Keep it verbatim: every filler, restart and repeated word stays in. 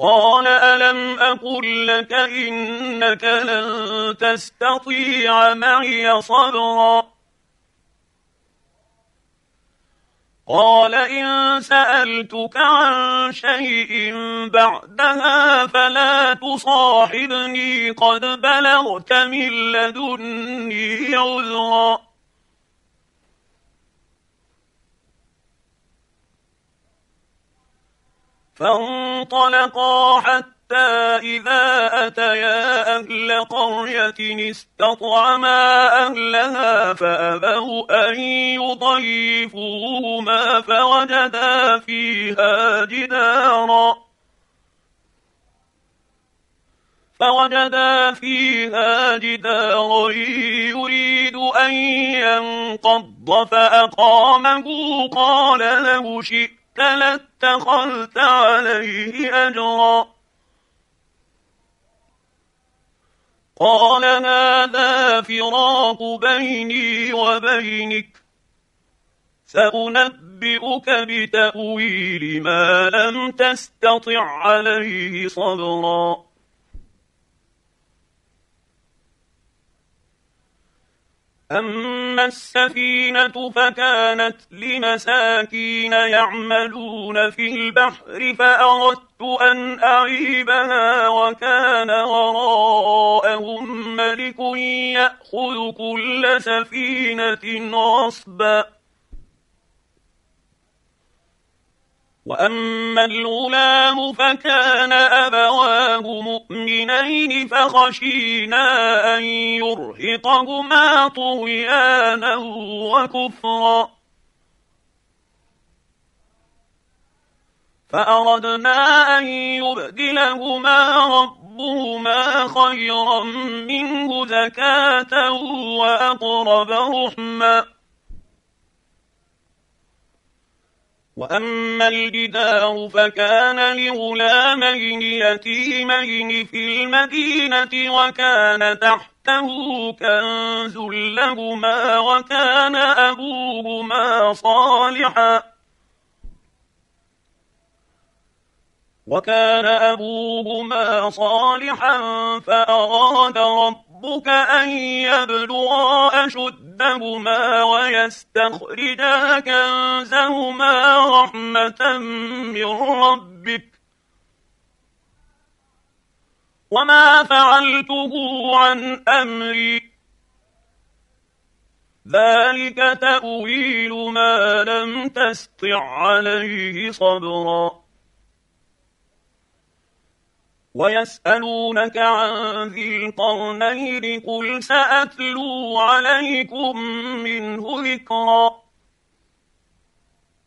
قال ألم أقل لك إنك لن تستطيع معي صبرا قال إن سألتك عن شيء بعدها فلا تصاحبني قد بلغت من لدني عذرا فانطلقا حتى إذا أتيا أهل قرية استطعما أهلها فأبوا أن يضيفوهما فوجدا فيها جدارا فوجدا فيها جدارا يريد أن ينقض فأقامه قال له شئت لاتخذت عليه أجرا قال هذا فراق بيني وبينك سأنبئك بتأويل ما لم تستطع عليه صبرا أما السفينة فكانت لمساكين يعملون في البحر فأردت أن أعيبها وكان وراءهم ملك يأخذ كل سفينة غصبا وأما الغلام فكان أبواه مؤمنين فخشينا أن يرهقهما طغيانا وكفرا فأردنا أن يبدلهما ربهما خيرا منه زكاة وأقرب رحما وأما الجدار فكان لغلامين يتيمين في المدينة وكان تحته كنز لهما وكان أبوهما صالحا وكان أبوهما صالحا فأراد ربك أن يبلغا أشدهما ويستخرجا كنزهما رحمة من ربك وما فعلته عن أمري ذلك تأويل ما لم تستطع عليه صبرا ويسألونك عن ذي القرنين قل سأتلو عليكم منه ذكرا